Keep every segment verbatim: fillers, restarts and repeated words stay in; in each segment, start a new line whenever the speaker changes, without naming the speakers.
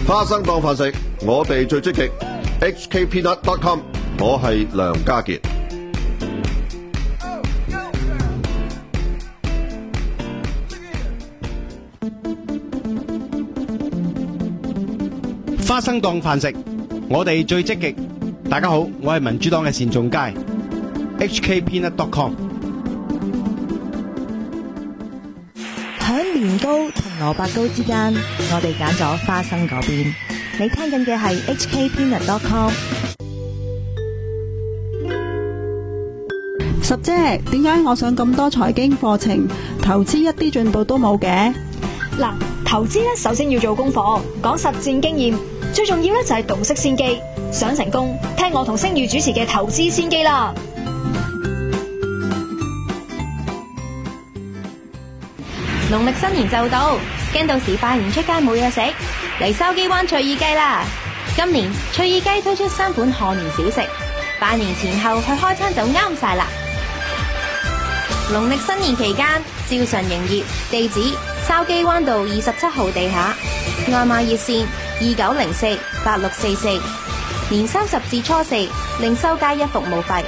花生當飯食，我哋最積極。H K Peanut dot com， 我係梁家傑。
花生當飯食，我哋最積極。大家好，我係民主黨嘅單仲偕。H K Peanut dot com。
響年糕同蘿蔔糕之間，我哋揀咗花生嗰邊。你聽緊嘅係 H K Peanut dot com。
十姐，點解我上咁多財經課程，投資一啲進步都冇嘅？
嗱，投資咧首先要做功課，講實戰經驗，最重要咧就係洞悉先機。想成功，聽我同星宇主持嘅投資先機啦。
農曆新年就到，驚到時拜年出街冇嘢食，嚟筲箕灣翠意雞啦！今年翠意雞推出新款賀年小食，拜年前後去開餐就啱晒啦！農曆新年期間照常營業，地址筲箕灣道二十七號地下，外賣熱線二九零四八六四四，年三十至初四另收加一服務費。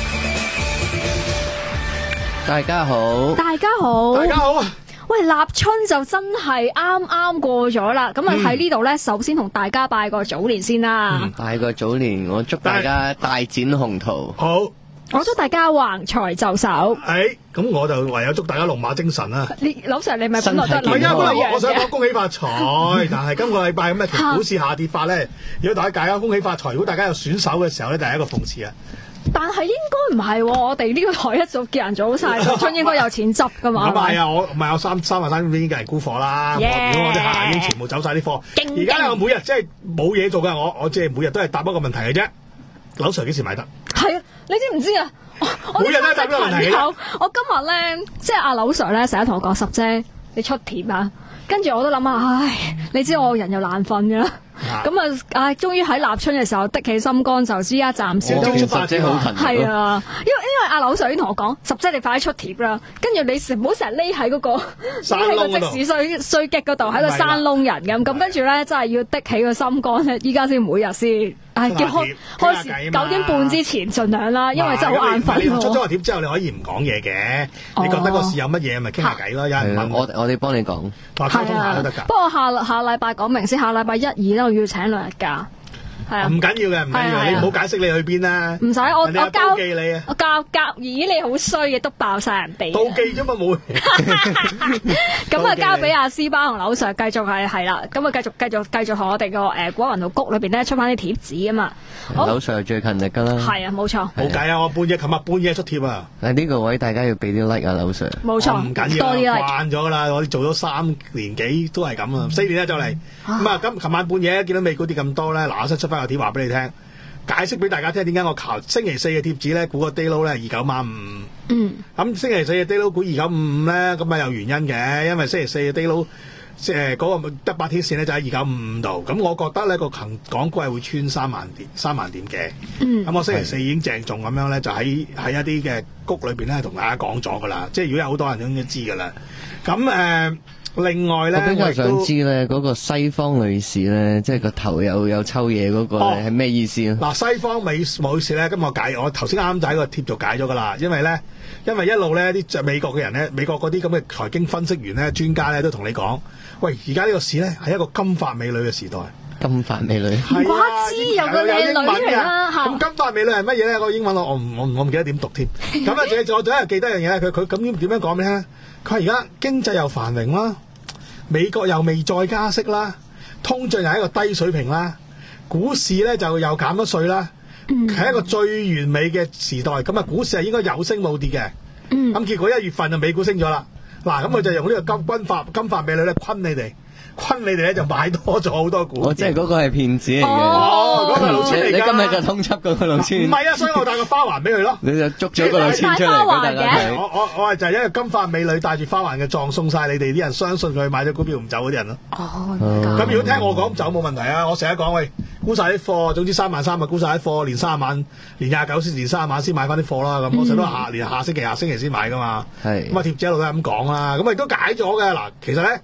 大家好，
大家好，
大家好啊！
喂，立春就真係啱啱過咗啦，咁啊喺呢度咧，首先同大家拜個早年先啦。
嗯、拜個早年，我祝大家大展宏圖。
好，
我祝大家橫財就手。
誒，咁我就唯有祝大家龍馬精神啦。
你老 Sir，你咪本來都
係啊，本來我我想講恭喜發財，但係今個禮拜咁嘅股市下跌法咧，如果大家大家恭喜發財，如果大家有選手嘅時候咧，就係一個諷刺啊。
但係應該唔係，我哋呢個台一早叫人早晒，立春應該有錢執噶嘛。
唔係啊，我唔係有三三萬三已經叫人沽貨啦。
Yeah.
如果我啲客已經全部走晒啲貨，而家咧我每日即係冇嘢做㗎，我我即係每日都係答一個問題嘅啫。樓 Sir 幾時買得？
係啊，你知唔知啊？我
每日都係答一個問題嘅。
我今日咧，即係阿樓 Sir 咧，成日同我講十姐，你出貼啊！跟住我都諗下，唉，你知我人又難瞓㗎啦。咁啊，唉，終於喺立春嘅時候的起心肝，就知一暫時都
十姐好勤力。
係啊，因為因為阿樓 Sir 已經同我講，十姐你快啲出貼啦，跟住你唔好成日匿喺嗰個匿喺個即時衰衰激嗰度，喺個山窿人咁，咁跟住咧真係要的起個心肝咧，依家先每日先，唉，叫開開始九點半之前盡量啦，因為真係好眼瞓。
你出咗個貼之後，你可以唔講嘢嘅，你覺得個市有乜嘢咪傾下偈咯，有人問
我我哋幫你講，
話溝通下都得㗎。
不過下下禮拜講明先，下禮拜一二咧我要請兩日假。係啊，
唔緊要嘅，唔緊要，你唔好解釋你去邊啦。
唔使，我我交
記你啊，
我交交，咦你好衰嘅，都爆晒人哋。
妒忌啫嘛，冇。
咁啊，交俾阿斯巴同樓 Sir 繼續係係啦，咁啊繼續繼續繼續同我哋個誒果雲道谷裏邊咧出翻啲貼紙啊嘛。
樓 Sir 最勤力噶啦。
係啊，冇錯。
冇計啊，我半夜琴日半夜出貼啊。
喺呢個位大家要俾啲 like 啊，樓 Sir。
冇錯，
唔緊要，
多啲 like。
慣咗啦，我哋做咗三年幾都係咁啊，四年啦就嚟。咁啊，咁琴晚半夜見到美股跌咁多咧，嗱，我先出翻個貼話俾你聽。解釋俾大家聽點解我求星期四嘅貼紙咧估個 day low 咧二九萬五，
嗯，
咁星期四嘅 day low 估二九五五咧，咁啊有原因嘅，因為星期四嘅 day low 即係嗰個得八天線咧就喺二九五五度，咁我覺得咧個強港股係會穿三萬點三萬點嘅，嗯，咁我星期四已經鄭重咁樣咧就喺喺一啲嘅谷裏邊咧同大家講咗噶啦，即係如果有好多人都應該知噶啦，咁誒。呃另外咧，
我比較想知咧，嗰個西方女士咧，即係個頭有有抽嘢嗰個咧，係咩意思啊？
嗱，西方美女士咧，咁我解，我頭先啱啱就喺個貼就解咗噶啦，因為咧，因為一路咧啲美國嘅人咧，美國嗰啲咁嘅財經分析員咧、專家咧都同你講，喂，而家呢個市咧係一個金髮美女嘅時代。
金髮美女，
唔怪之有個靚女嚟啦。
咁金髮美女係乜嘢咧？個英文我我唔我我唔記得點讀添。咁啊，仲仲仲有記得一樣嘢咧，佢佢咁點點樣講俾你聽？佢話而家經濟又繁榮啦，美國又未再加息啦，通脹又係一個低水平啦，股市咧就又減咗稅啦，係、嗯、一個最完美嘅時代。咁啊，股市係應該有升冇跌嘅。咁、嗯、結果一月份就美股升咗啦。嗱，咁佢就用呢個金金髮金髮美女咧昆你哋。昆你哋咧就買多咗好多股，
我即係嗰個係騙子嚟嘅。
哦，嗰個老千嚟㗎。
你今日就通緝嗰個老千。
唔係啊，所以我帶個花環俾佢咯。
你就捉咗個老千出嚟俾大家睇。
我我我係就係一個金髮美女帶住花環嘅狀送晒你哋啲人，相信佢買咗股票唔走嗰啲人咯。哦，咁如果聽我講走冇問題啊，我成日講喂，沽晒啲貨，總之三萬三咪沽晒啲貨，連三萬，連廿九先，連三萬先買翻啲貨啦。咁我成日都下連下星期下星期先買噶嘛。係。咁啊貼紙一路都係咁講啦，咁啊亦都解咗嘅嗱，其實咧。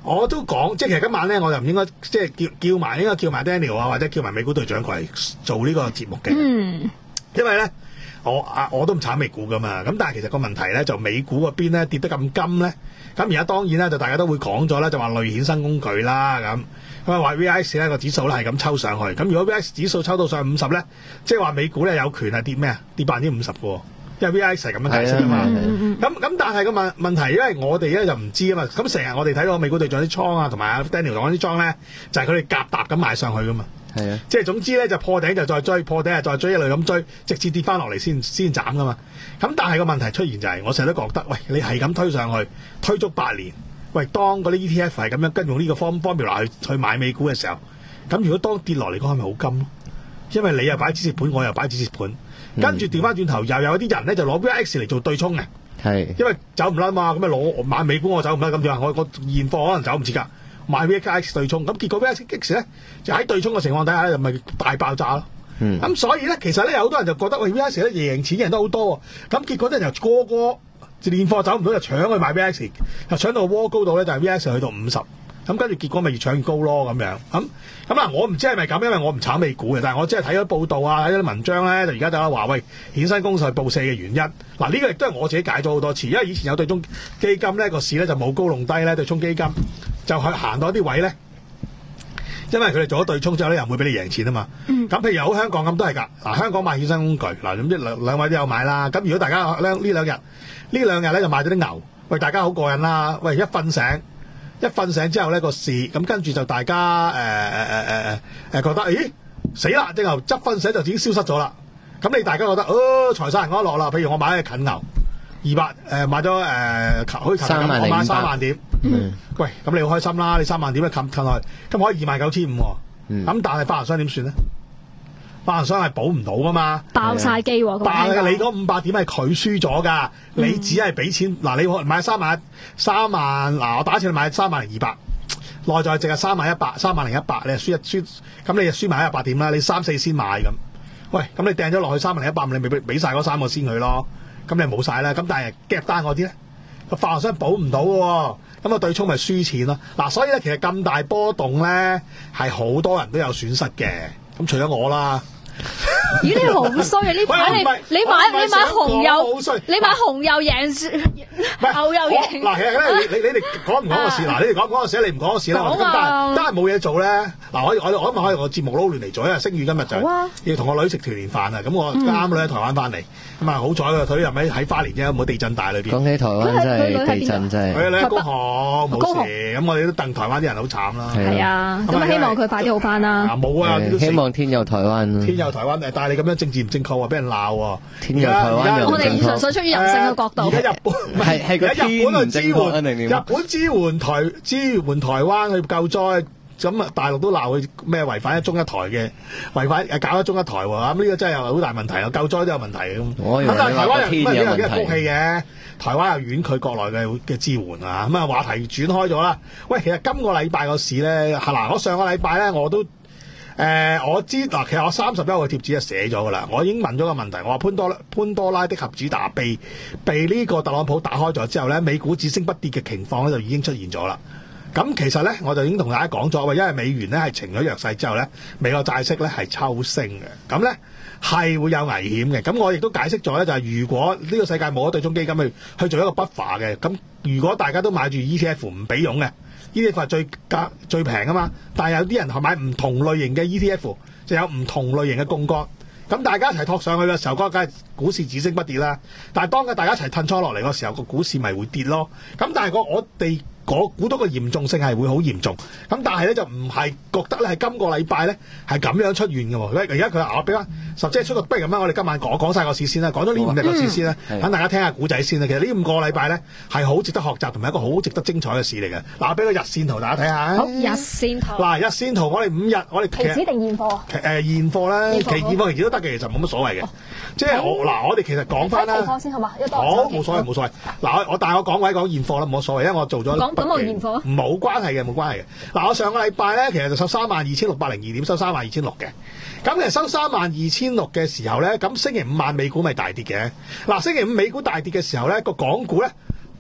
我都講，即係其實今晚咧，我就唔應該即係叫叫埋應該叫埋 Daniel 啊，或者叫埋美股隊長過嚟做呢個節目嘅。
嗯，
因為咧，我啊我都唔炒美股噶嘛，咁但係其實個問題咧，就美股嗰邊咧跌得咁金咧，咁而家當然咧就大家都會講咗啦，就話類衍生工具啦咁，咁啊話 V I X 咧個指數咧係咁抽上去，咁如果 V I X 指數抽到上五十咧，即係話美股咧有權係跌咩啊？跌百分之五十嘅。因為 V I X 係咁樣解釋啊嘛，咁咁但係個問問題，因為我哋咧就唔知啊嘛，咁成日我哋睇到美股隊長啲倉啊，同埋阿 Daniel 講啲倉咧，就係佢哋夾搭咁買上去噶嘛，
係啊，
即係總之咧就破頂就再追，破頂就再追，一路咁追，直至跌翻落嚟先先斬噶嘛。咁但係個問題出現就係、是，我成日都覺得，喂，你係咁推上去，推足八年，喂，當嗰啲 E T F 係咁樣跟用呢個 form formula 去去買美股嘅時候，咁如果當跌落嚟講係咪好金咯？因為你又擺止蝕盤，我又擺止蝕盤。跟住調翻轉頭，又有啲人咧就攞 V I X 嚟做對沖嘅，係因為走唔甩嘛，咁咪攞買美股我走唔甩咁樣，我我現貨可能走唔切㗎，買 V I X 對沖，咁結果 V I X 咧就喺對沖嘅情況底下咧，就咪大爆炸咯。咁、嗯、所以咧，其實咧有好多人就覺得喂 V I X 咧贏錢嘅人都好多喎，咁結果咧就個個現貨走唔到就搶去買 V I X， 就搶到個窩高度咧就係 V I X 去到五十。咁跟住結果咪越搶越高咯咁樣，咁咁啊我唔知係咪咁，因為我唔炒美股嘅，但係我即係睇咗報道啊，睇咗啲文章咧，就而家就話喂衍生工具報四嘅原因，嗱呢個亦都係我自己解咗好多次，因為以前有對沖基金咧個市咧就冇高弄低咧，對沖基金就去行到一啲位咧，因為佢哋做咗對沖之後咧又唔會俾你贏錢啊嘛。咁、嗯、譬如好香港咁都係㗎，嗱香港買衍生工具，嗱咁即兩兩位都有買啦。咁如果大家呢呢兩日呢兩日咧就買咗啲牛，喂大家好過癮啦，喂一瞓醒。一瞓醒之後咧個市，咁跟住就大家誒誒誒誒誒誒覺得，咦死啦！隻牛執瞓醒就已經消失咗啦。咁你大家覺得，哦財散人安樂啦。譬如我買嘅近牛二百誒買咗誒、呃，好似琴日咁，我買三萬點。嗯。喂，咁你好開心啦！你三萬點咧冚冚落去，咁可以二萬九千五。嗯。咁但係發行商點算咧？發行商係補唔到噶嘛，
爆晒機喎！
但係你嗰五百點係佢輸咗㗎，嗯、你只係俾錢嗱，你可能買三萬三萬嗱，我打一次買三萬零二百，內在淨係三萬一百，三萬零一百，你係輸一輸，咁你就輸埋一百點啦，你三四先買咁，喂，咁你掟咗落去三萬零一百，你咪俾俾曬嗰三個先佢咯，咁你冇晒啦，咁但係夾單嗰啲咧，個發行商補唔到喎，咁啊對沖咪輸錢咯，嗱，所以咧其實咁大波動咧係好多人都有損失嘅。咁除咗我啦，
咦你好衰啊！呢排你你買你買紅油，你買紅油贏牛油贏。嗱，其實咧，你你你哋講唔講個事？嗱，你哋講唔講個事？你唔講個事啦。咁但係但係冇嘢做咧。嗱，我我我今日可以我節目撈亂嚟做，因為星宇今日就要同我女食團年飯啊。咁我啱女喺台灣翻嚟，咁啊好彩佢佢又喺喺花蓮啫，冇地震帶裏邊。講起台灣真係地震真係。佢女喺高雄冇事，咁我哋都戥台灣啲人好慘啦。係啊，咁希望佢快啲好翻啦。冇啊，希望天佑台灣。天佑台灣誒，但係你咁樣政治唔正確喎，俾人鬧喎。天佑台灣我哋純粹出於人性嘅角度。而家日本唔係係個天唔支援，日本支援台支援台灣去救災。咁啊，大陸都鬧佢咩違反一中一台嘅，違反誒搞一中一台喎，咁呢個真係有好大問題啊！救災都有問題咁。咁但係台灣又唔係幾有幾福氣嘅，台灣又婉拒國內嘅嘅支援啊！咁啊話題轉開咗啦。喂，其實今個禮拜個市咧，嗱我上個禮拜咧我都誒、呃、我知嗱，其實我三十一號嘅貼紙係寫咗噶啦，我已經問咗個問題，我話潘多拉潘多拉的盒子打被被呢個特朗普打開咗之後咧，美股只升不跌嘅情況咧就已經出現咗啦。咁其實咧，我就已經同大家講咗，因為美元咧係呈咗弱勢之後咧，美國債息咧係抽升嘅，咁咧係會有危險嘅。咁我亦都解釋咗咧，就係、是、如果呢個世界冇咗對沖基金去去做一個 buffer 嘅，咁如果大家都買住 E T F 唔俾佣嘅 ，E T F 係最價最平啊嘛。但係有啲人係買唔同類型嘅 E T F，就有唔同類型嘅槓桿。咁大家一齊托上去嘅時候，嗰個梗係股市只升不跌啦。但係當嘅大家一齊褪倉落嚟嘅時候，個股市咪會跌咯。咁但係個我哋。我估到個嚴重性係會好嚴重，咁但係咧就唔係覺得咧係今個禮拜咧係咁樣出現嘅喎。而家佢話我俾翻十即係出個不如咁啦，我哋今晚講講曬個市先啦，講咗呢五日個市先啦，等、嗯、大家聽下古仔先啦。其實呢五個禮拜咧係好值得學習同埋一個好值得精彩嘅市嚟嘅。嗱，我俾個日線圖大家睇下。好，日線圖。嗱，日線圖我哋五日我哋期指定現貨？誒、呃、現貨啦，期現貨期指都得嘅，其實冇乜所謂嘅。即係我嗱，我哋其實講翻啦。期貨先好嘛？好，冇所謂冇所謂。嗱，我我但係我講位講現貨啦，冇所謂，因為我做咗。咁我現貨冇關係嘅，冇關係嘅。嗱，我上個禮拜咧，其實就收三萬二千六百零二點，收三萬二千六嘅。咁其實收三萬二千六嘅時候咧，咁星期五晚美股咪大跌嘅。嗱，星期五美股大跌嘅時候咧，個港股咧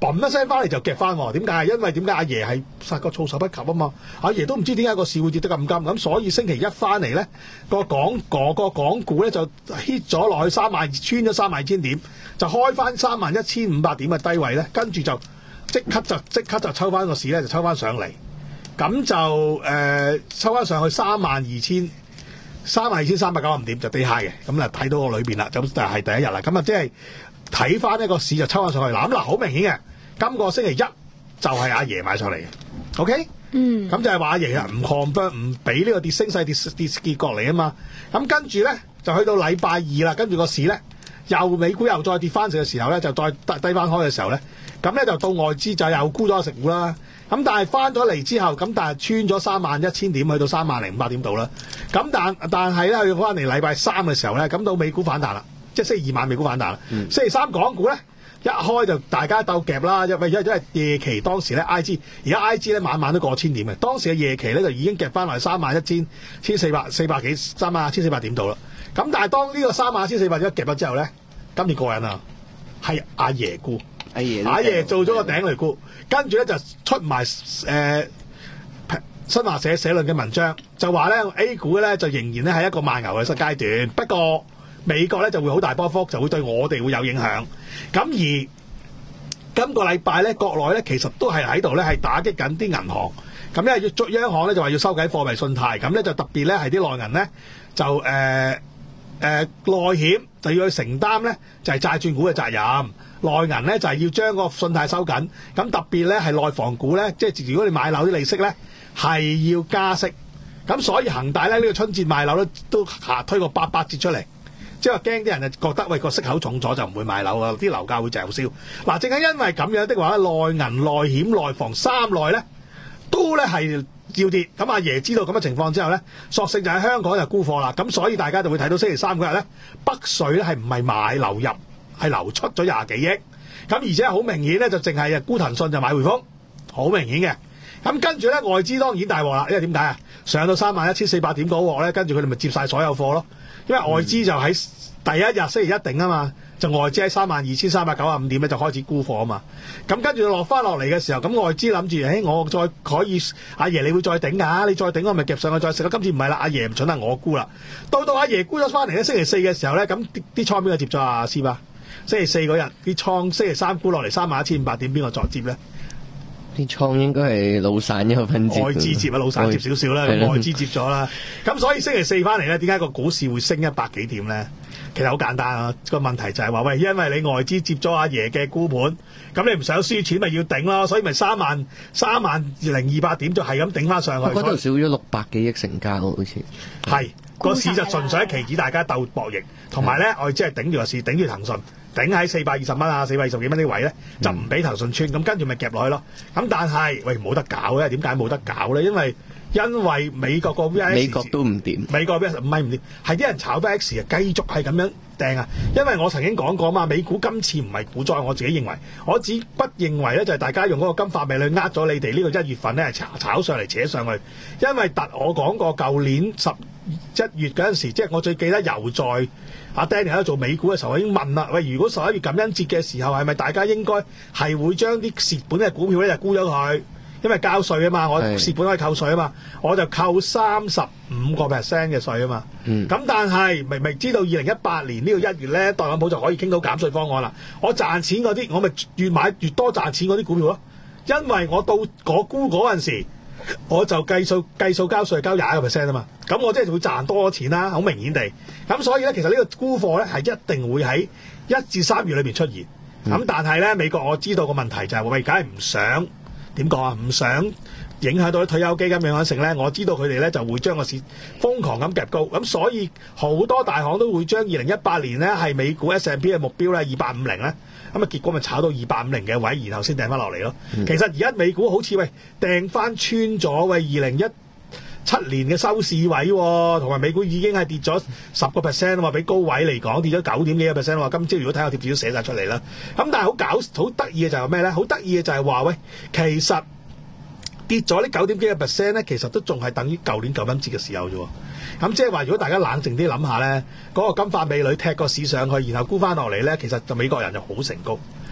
嘣一聲翻嚟就夾翻喎。點解？因為點解阿爺係殺個措手不及啊嘛。阿爺都唔知點解個市會跌得咁急，咁所以星期一翻嚟咧個港個個港股咧就 hit 咗落去三萬，穿咗三萬二千點，就開翻三萬一千五百點嘅低位咧，跟住就即刻就即刻就抽翻個市咧，就抽翻上嚟，咁就誒、呃、抽翻上去三萬二千。三萬二千三百九十五點就低下嘅，咁啊睇到個裏邊啦，咁就係第一日啦。咁啊即係睇翻呢個市就抽翻上去，嗱咁嗱好明顯嘅，今個星期一就係阿爺買上嚟嘅 ，OK？嗯，咁就係話阿爺啊唔 confirm 唔俾呢個跌升勢跌跌結果嚟啊嘛。咁跟住咧就去到禮拜二啦，跟住個市咧又美股又再跌翻嘅時候咧，就再低低翻開嘅時候咧，咁咧就到外資就又沽咗食股啦。咁但係翻咗嚟之後，咁但係穿咗三萬一千點，去到三萬零五百點度啦。咁但但係咧，去翻嚟禮拜三嘅時候咧，咁到美股反彈啦，即係星期二晚美股反彈啦。嗯、星期三港股咧一開就大家鬥夾啦，因為因為夜期當時咧 I G 而家 I G 咧晚晚都過千點嘅，當時嘅夜期咧就已經夾翻嚟三萬一千千四百四百幾三萬一千四百點度啦。咁但係當呢個三萬一千四百點夾咗之後咧，今年過癮啊，係阿爺沽。阿爺，阿爺做咗個頂嚟沽，跟住咧就出埋誒、呃、新華社社論嘅文章，就話咧 A 股咧就仍然咧係一個慢牛嘅階段，不過美國咧就會好大波幅，就會對我哋會有影響。咁而今個禮拜咧，國內咧其實都係喺度咧係打擊緊啲銀行，咁因為要央行咧就話要收緊貨幣信貸，咁咧就特別咧係啲內銀咧就誒誒、呃呃、內險就要去承擔咧就係債轉股嘅責任。內銀咧就係、是、要將個信貸收緊，咁特別咧係內房股咧，即係如果你買樓啲利息咧係要加息，咁所以恒大咧呢、這個春節賣樓咧都下推個八八折出嚟，即係話驚啲人就覺得喂個息口重咗就唔會買樓啊，啲樓價會滯銷。嗱，正係因為咁樣的話咧，內銀、內險、內房三內咧都咧係要跌，咁阿爺知道咁嘅情況之後咧，索性就喺香港就沽貨啦，咁所以大家就會睇到星期三嗰日咧北水咧係唔係買流入？係流出咗廿幾億，咁而且好明顯咧，就淨係沽騰訊就買匯豐，好明顯嘅。咁跟住咧，外資當然大鑊啦，因為點解啊？上到三萬一千四百點嗰鑊咧，跟住佢哋咪接晒所有貨咯。因為外資就喺第一日星期一定啊嘛，就外資喺三萬二千三百九十五點咧就開始沽貨啊嘛。咁跟住落翻落嚟嘅時候，咁外資諗住，誒我再可以，阿爺你會再頂㗎，你再頂我咪夾上去再食咯。今次唔係啦，阿爺唔蠢啦，我沽啦。到到阿爺沽咗翻嚟咧，星期四嘅時候咧，咁啲啲倉邊個接咗啊？師吧？星期四嗰日啲倉，星期三沽落嚟三萬一千五百點，邊個再接咧？
啲倉應該係老散一個分接，
外資接啊，老散接少少啦，外資接咗啦。咁所以星期四翻嚟咧，點解個股市會升一百幾點咧？其實好簡單啊，個問題就係話喂，因為你外資接咗阿爺嘅沽盤，咁你唔想輸錢咪要頂咯，所以咪三萬三萬零二百點就係咁頂翻上去。
我嗰度少咗六百幾億成交，好似
係個市就純粹係期指大家鬥博弈，同埋咧外資係頂住個市，頂住騰訊。頂喺四百二十蚊啊，四百二十幾蚊呢位咧，就唔俾騰訊穿，咁跟住咪夾落去咯。咁但係喂冇得搞咧，點解冇得搞咧？因為因為美國個 V I X
美國都唔掂，
美國 V I X 唔係唔掂，係啲人炒 V I X 啊，繼續係咁樣掟啊。因為我曾經講過嘛，美股今次唔係股災，我自己認為，我只不認為咧就係大家用嗰個金髮美女呃咗你哋呢個一月份咧係炒炒上嚟扯上去，因為特我講過舊年十一月嗰陣時，即係我最記得又在阿 Danny 喺度做美股嘅時候，我已經問啦，喂，如果十一月感恩節嘅時候，係咪大家應該係會將啲蝕本嘅股票咧就沽咗佢？因為交稅啊嘛，我蝕本可以扣稅啊嘛，我就扣三十五個 percent 嘅稅啊嘛。咁、嗯、但係明明知道二零一八年呢個一月咧，特朗普就可以傾到減稅方案啦。我賺錢嗰啲，我咪越買越多賺錢嗰啲股票咯。因為我到我沽嗰陣時，我就計數計數交稅交廿個 percent 啊嘛。咁我即係會賺多錢啦，好明顯地。咁所以咧，其實呢個沽貨咧係一定會喺一至三月裏邊出現。咁、嗯、但係咧，美國我知道個問題就係、是，喂，梗係唔想。點講啊？唔想影響到啲退休基金嘅養成咧，我知道佢哋咧就會將個市瘋狂咁夾高，咁所以好多大行都會將二零一八年咧係美股 S and P 嘅目標咧二八五零咧，咁啊結果咪炒到二八五零嘅位，然後先掟翻落嚟咯。嗯、其實而家美股好似喂掟翻穿咗喂二零一七年嘅收市位，同埋美股已經係跌咗十個 percent 啊嘛，比高位嚟講跌咗九點幾個 percent 啊嘛。今朝如果睇下貼紙都寫晒出嚟啦。咁但係好搞好得意嘅就係咩咧？好得意嘅就係話喂，其實跌咗呢九點幾個 percent 咧，其實都仲係等於舊年舊金節嘅時候啫。咁即係話，如果大家冷靜啲諗下咧，嗰、那個金髮美女踢個市上去，然後沽翻落嚟咧，其實就美國人就好成功。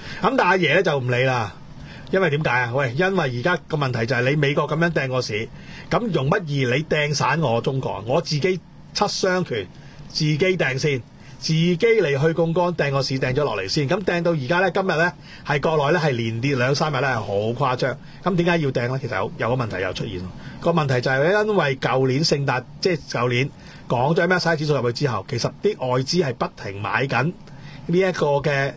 咁但係阿爺咧就唔理啦。因為點解啊？喂，因為而家個問題就係你美國咁樣掟個市，咁容乜易你掟散我中國？我自己七雙拳，自己掟先，自己嚟去槓桿掟個市掟咗落嚟先。咁掟到而家咧，今日咧係國內咧係連跌兩三日咧係好誇張。咁點解要掟咧？其實有有個問題又出現。個問題就係因為舊年聖誕即係舊年講咗 M S C I 指數入去之後，其實啲外資係不停買緊呢一個嘅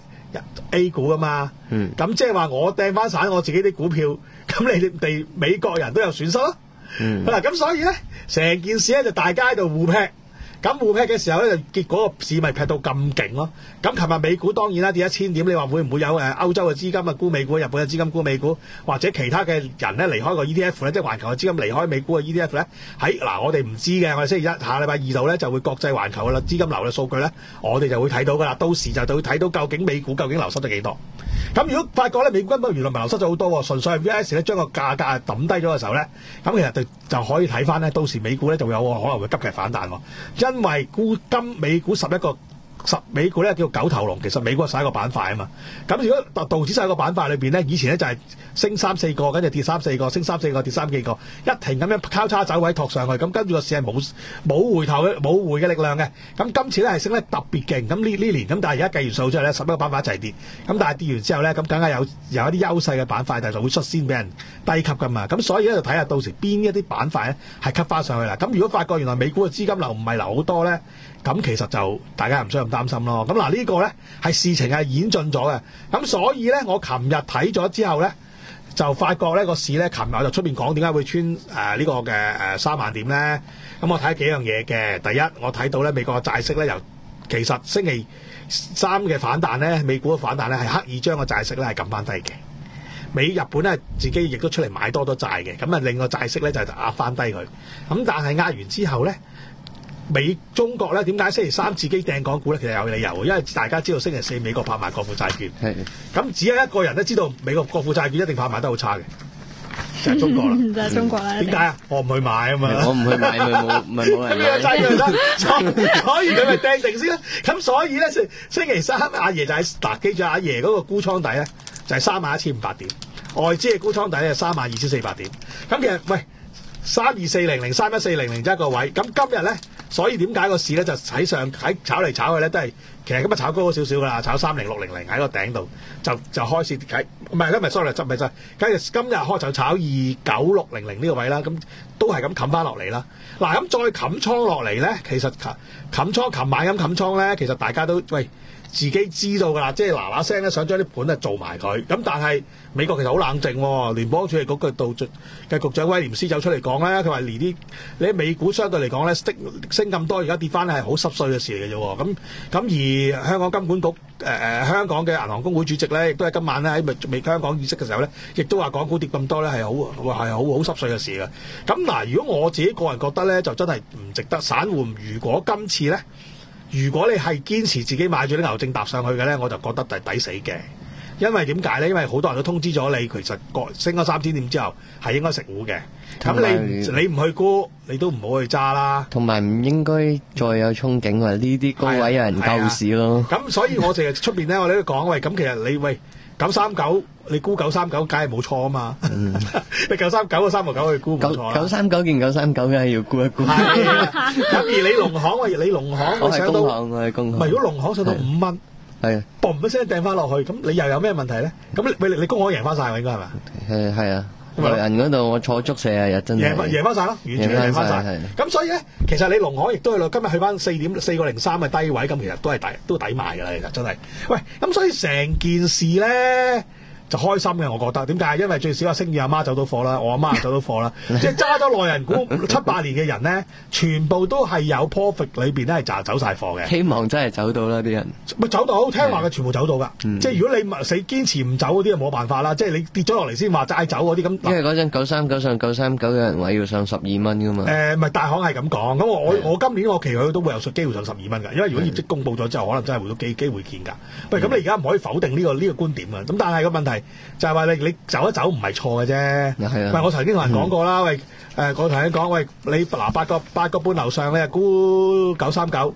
A 股啊嘛，咁即係話我掟翻散我自己啲股票，咁你哋美國人都有損失咯。嗱、嗯，咁所以咧，成件事咧就大家喺度互劈，咁互劈嘅時候咧，就結果個市咪劈到咁勁咯。咁琴日美股當然啦跌一千點，你話會唔會有誒歐洲嘅資金啊沽美股，日本嘅資金沽美股，或者其他嘅人咧離開個 E T F 咧，即係環球嘅資金離開美股嘅 E T F 咧？喺嗱，我哋唔知嘅，我哋星期一下禮拜二度咧就會國際環球嘅啦資金流嘅數據咧，我哋就會睇到噶啦，到時就就會睇到究竟美股究竟流失咗幾多。咁如果發覺咧美股根本原來唔係流失咗好多，純粹係 V I S 咧將個價格抌低咗嘅時候咧，咁其實就就可以睇翻咧，到時美股咧就會有可能會急劇反彈喎，因為沽金美股十一個。十美股咧叫九頭龍，其實美股係十一個板塊啊嘛。咁如果道道指十一個板塊裏邊咧，以前咧就係升三四個，跟住跌三四個，升三四個，跌三幾個，一停咁樣交叉走位托上去，咁跟住個市係冇冇回頭嘅冇回嘅力量嘅。咁今次咧係升得特別勁，咁呢呢年咁，但係而家計完數之後咧，十一個板塊一齊跌，咁但係跌完之後咧，咁梗係有有一啲優勢嘅板塊，但係就會率先俾人低級噶嘛。咁所以咧就睇下到時邊一啲板塊咧係吸翻上去啦。咁如果發覺原來美股嘅資金流唔係流好多咧，咁其實就大家唔需要咁擔心咯。咁嗱呢個咧係事情係演進咗嘅。咁所以咧我琴日睇咗之後咧，就發覺呢個市咧，琴日我就出面講點解會穿誒呢、呃這個嘅誒三萬點咧。咁我睇幾樣嘢嘅。第一，我睇到咧美國嘅債息咧由其實星期三嘅反彈咧，美股嘅反彈咧係刻意將個債息咧係撳翻低嘅。美日本咧自己亦都出嚟買多多債嘅，咁啊令個債息咧就壓翻低佢。咁但係壓完之後咧，美中國咧點解星期三自己掟港股咧？其實有理由，因為大家知道星期四美國拍賣國庫債券，咁只有一個人都知道美國國庫債券一定拍賣得好差嘅，就係、是、中國啦。
就係中國啦。點解啊？
我唔去買啊嘛。
我唔去買咪冇咪冇人買。
債券所以佢咪掟定先啦。咁所以咧，星期三阿爺就喺嗱，記住阿爺嗰個沽倉底咧就係三萬一千五百點，外資嘅沽倉底係三萬二千四百點。咁其實喂。三二四零零、三一四零零一個位，咁今日咧，所以點解個市咧就喺上喺炒嚟炒去咧，都係其實今日炒高咗少少噶啦，炒三零六零零喺個頂度，就就開始睇，唔係今日 sorry 執咪就，跟住今日開就炒二九六零零呢個位啦，咁都係咁冚翻落嚟啦。嗱，咁再冚倉落嚟咧，其實冚冚倉琴晚咁冚倉咧，其實大家都喂。自己知道㗎啦，即係嗱嗱聲咧，想將啲盤咧做埋佢。咁但係美國其實好冷靜喎，聯邦儲備局嘅道嘅局長威廉斯走出嚟講咧，佢話連啲你喺美股相對嚟講咧升升咁多，而家跌翻係好濕碎嘅事嚟嘅啫。咁咁而香港金管局誒誒、呃、香港嘅銀行公會主席咧，亦都係今晚咧喺未香港議息嘅時候咧，亦都話港股跌咁多咧係好係好好濕碎嘅事嘅。咁嗱，如果我自己個人覺得咧，就真係唔值得。散戶如果今次咧，如果你係堅持自己買住啲牛證搭上去嘅咧，我就覺得係抵死嘅。因為點解咧？因為好多人都通知咗你，其實升咗三千點之後係應該食糊嘅。咁你你唔去沽，你都唔好去揸啦。
同埋唔應該再有憧憬話呢啲高位有人救市咯。
咁所以我成日出邊咧，我哋都講喂，咁其實你喂九三九，你沽九三九，梗係冇錯啊嘛。嗯、你九三九個三個九去沽冇錯啦。九三九見九三九，梗係要沽一沽。咁而你農行喂，你農行我上到，唔係如果農行上到五蚊。係啊，嘣一聲掟翻落去，咁你又有咩問題咧？咁你你你公行贏翻晒喎，應該係嘛？係係啊，內人嗰度我坐足四十日真係贏翻贏翻晒咯，完全贏翻晒。咁所以咧，其實你農行亦都係今日去翻四點四個零三嘅低位，咁其實都係抵都抵賣㗎啦，其實真係。喂，咁所以成件事咧就開心嘅，我覺得點解？因為最少阿星宇阿媽走到貨啦，我阿媽走到貨啦，即係揸咗內人股七八年嘅人咧，全部都係有 profit 裏邊咧係賺走晒貨嘅。希望真係走到啦啲人，咪走到聽話嘅全部走到㗎。嗯、即係如果你死堅持唔走嗰啲，就冇辦法啦。即係你跌咗落嚟先話齋走嗰啲咁。因為嗰陣九三九上九三九有人話要上十二蚊㗎嘛。誒、呃，咪大行係咁講。咁我我我今年我期佢都會有機會上十二蚊㗎。因為如果業績公佈咗之後，可能真係會有機機會見㗎。喂，咁你而家唔可以否定呢、呢個呢、呢個觀點啊。咁但係個問題就係話你你走一走唔係錯嘅啫。喂，我曾經同人講過啦。嗯、喂，誒、呃，我同人講，喂，你嗱八個八個半樓上咧沽九三九，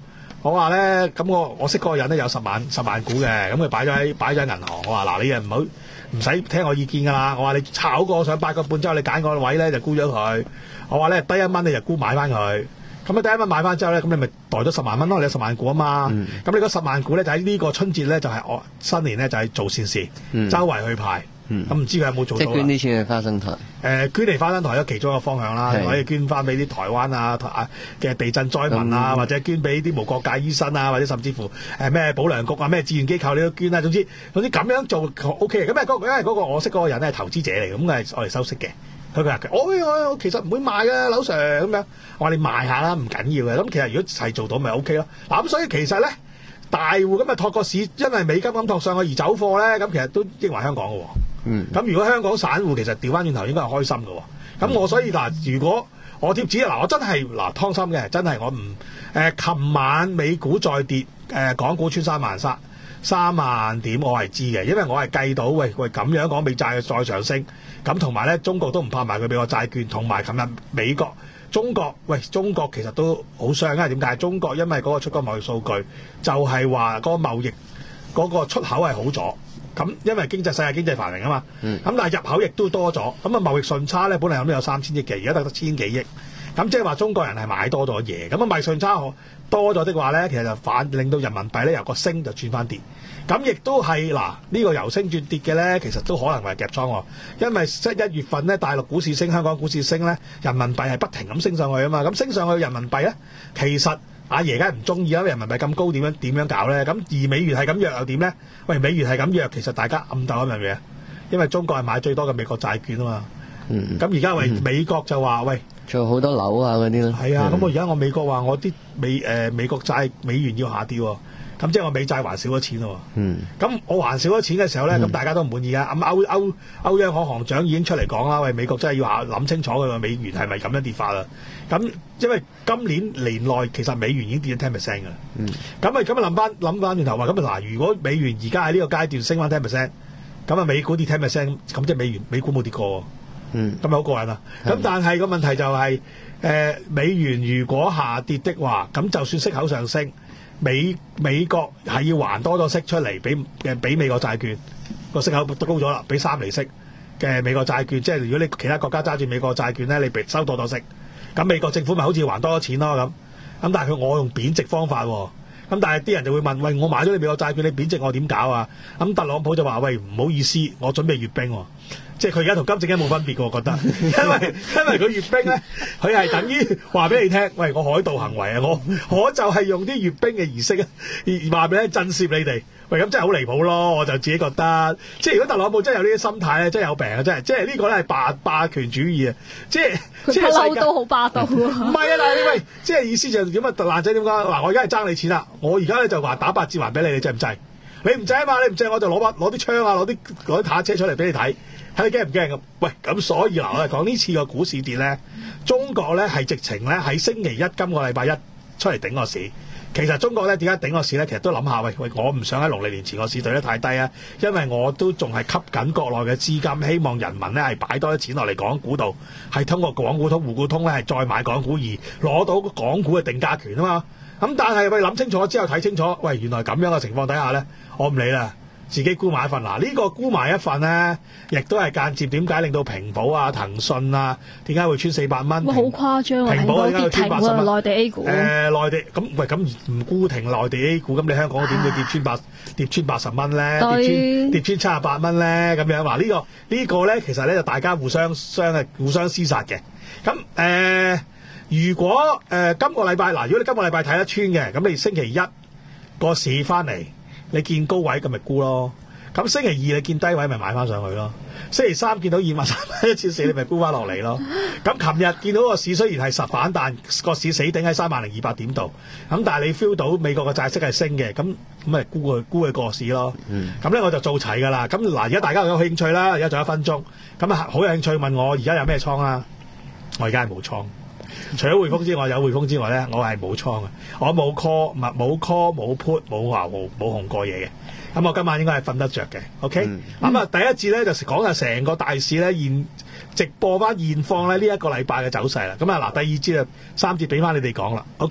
我話咧，咁我我識嗰個人咧有十萬十萬股嘅，咁佢擺咗喺擺咗喺銀行。我話嗱，你又唔好唔使聽我意見㗎啦。我話你炒過上八個半之後，你揀個位咧就沽咗佢。我話咧低一蚊你就沽買翻佢。咁你第一蚊買翻之後咧，咁你咪袋咗十萬蚊咯，你有十萬股啊嘛。咁、嗯、你嗰十萬股咧就喺呢個春節咧就係、是、我新年咧就係、是、做善事，嗯、周圍去派。咁、嗯、唔知佢有冇做到？
即係捐啲錢去花生台。誒、
呃，捐嚟花生台有其中一個方向啦，可以捐翻俾啲台灣啊嘅地震災民啊，嗯、或者捐俾啲無國界醫生啊，或者甚至乎誒咩保良局啊、咩志願機構你都捐啦。總之總之咁樣做 O K 嘅。咁因為嗰個我識嗰個人咧係投資者嚟，咁係我哋收息嘅。佢話：我我我其實唔會賣嘅，樓 Sir 咁樣。我話你賣下啦，唔緊要嘅。咁其實如果係做到咪 O K 咯。嗱咁所以其實咧，大戶咁啊托個市，因為美金咁托上去而走貨咧，咁其實都益埋香港嘅喎。嗯。咁如果香港散戶其實調翻轉頭應該係開心嘅喎。咁我所以嗱，如果我貼紙嗱，我真係嗱湯心嘅，真係我唔誒。琴晚美股再跌，誒港股穿三萬三三萬點，我係知嘅，因為我係計到喂喂咁樣講美債再上升。咁同埋咧，中國都唔怕賣佢俾我債券，同埋琴日美國、中國，喂，中國其實都好傷，因為點解？中國因為嗰個出口貿易數據就係話嗰個貿易嗰個出口係好咗，咁因為經濟世界經濟繁榮啊嘛，咁、嗯、但係入口亦都多咗，咁啊貿易順差咧本嚟諗都有三千億嘅，而家得得千幾億，咁即係話中國人係買多咗嘢，咁啊貿易順差多咗的話咧，其實就反令到人民幣咧由個升就轉翻跌。咁亦都係嗱，呢個由升轉跌嘅咧，其實都可能係夾倉喎。因為即係一月份咧，大陸股市升，香港股市升咧，人民幣係不停咁升上去啊嘛。咁升上去人民幣咧，其實阿爺梗係唔中意啦，人民幣咁高點樣點樣搞咧？咁而美元係咁弱又點咧？喂，美元係咁弱，其實大家暗鬥一樣嘢，因為中國係買最多嘅美國債券啊嘛。咁而家喂美國就話喂，
仲有好多樓啊嗰啲咯。
係啊，咁我而家我美國話我啲美誒、呃、美國債美元要下跌喎。咁即係我美債還少咗錢咯，嗯，咁我還少咗錢嘅時候咧，咁、嗯、大家都唔滿意啊！咁歐歐歐央行行長已經出嚟講啦，喂，美國真係要下諗清楚佢個美元係咪咁樣跌法啦？咁因為今年年內其實美元已經跌咗 ten percent 㗎啦，嗯，咁啊咁啊諗翻諗翻轉頭話，咁啊嗱，如果美元而家喺呢個階段升翻 ten percent，咁啊美股跌 ten percent，咁即係美元美股冇跌過，嗯，咁咪好過癮啊！咁但係個問題就係、是，誒、呃、美元如果下跌的話，咁就算息口上升。美美國係要還多咗息出嚟俾嘅俾美國債券個息口都高咗啦，俾三厘息嘅美國債券，即係如果你其他國家揸住美國債券咧，你俾收多咗息，咁美國政府咪好似還多咗錢咯咁，咁但係佢我用貶值方法喎，咁但係啲人就會問，喂，我買咗你美國債券，你貶值我點搞啊？咁特朗普就話，喂，唔好意思，我準備閱兵喎。即係佢而家同金正恩冇分別嘅，我覺得，因為因為佢閱兵咧，佢係等於話俾你聽，喂，我海盜行為啊，我我就係用啲閱兵嘅儀式啊，話俾你震懾你哋，喂，咁真係好離譜咯，我就自己覺得，即係如果特朗普真係有呢啲心態咧，真係有病啊，真係，即係呢個咧係霸霸權主義啊，即係即係世界
都好霸道啊，
唔係啊，嗱，喂，即係意思就點啊，爛仔點講？嗱，我而家係爭你錢啦，我而家咧就話打八折還俾你，你制唔制？你唔制啊嘛，你唔制我就攞把攞啲槍啊，攞啲攞啲坦克車出嚟俾你睇。睇你驚唔驚咁？喂，咁所以嗱，我哋講呢次個股市跌咧，中國咧係直情咧喺星期一今個禮拜一出嚟頂個市。其實中國咧點解頂個市咧？其實都諗下，喂喂，我唔想喺農曆年前個市對得太低啊，因為我都仲係吸緊國內嘅資金，希望人民咧係擺多啲錢落嚟港股度，係通過港股通、滬股通咧係再買港股而攞到港股嘅定價權啊嘛。咁但係喂諗清楚之後睇清楚，喂原來咁樣嘅情況底下咧，我唔理啦。自己沽埋一份嗱，呢、這個沽埋一份咧，亦都係間接點解令到平保啊、騰訊啊，點解會穿四百蚊？
哇，好誇張啊！
平保點解會穿八十蚊？
內地 A 股誒、
呃，內地咁喂，咁唔沽停內地 A 股，咁你香港點會跌穿八跌穿八十蚊咧？跌穿跌穿七十八蚊咧？咁樣話、這個這個、呢個呢個咧，其實咧就大家互相相係互相廝殺嘅。咁誒、呃，如果誒、呃、今個禮拜嗱，如果你今個禮拜睇得穿嘅，咁你星期一個市翻嚟。你見高位咁咪沽咯，咁星期二你見低位咪買翻上去咯，星期三見到二萬三蚊一千四你咪沽翻落嚟咯。咁琴日見到個市雖然係實反彈，個市死頂喺三萬零二百點度，咁但係你 feel 到美國嘅債息係升嘅，咁咁咪沽佢沽佢個市咯。咁、嗯、咧我就做齊㗎啦。咁嗱，而家大家有興趣啦，而家仲有一分鐘，咁啊好有興趣問我而家有咩倉啊？我而家係冇倉。除咗匯豐之外，有匯豐之外咧，我係冇倉嘅，我冇 call，冇 call，冇 put，冇話冇冇紅過嘢嘅。咁我今晚應該係瞓得着嘅。OK，咁、嗯、啊、嗯、第一節咧就講下成個大市咧現直播翻現況咧呢一個禮拜嘅走勢啦。咁啊嗱，第二節啊三節俾翻你哋講啦。OK。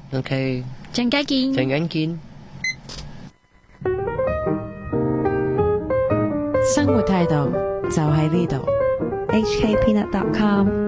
OK，
陣間見，
陣間見。
生活態度就喺呢度。H K Peanut dot com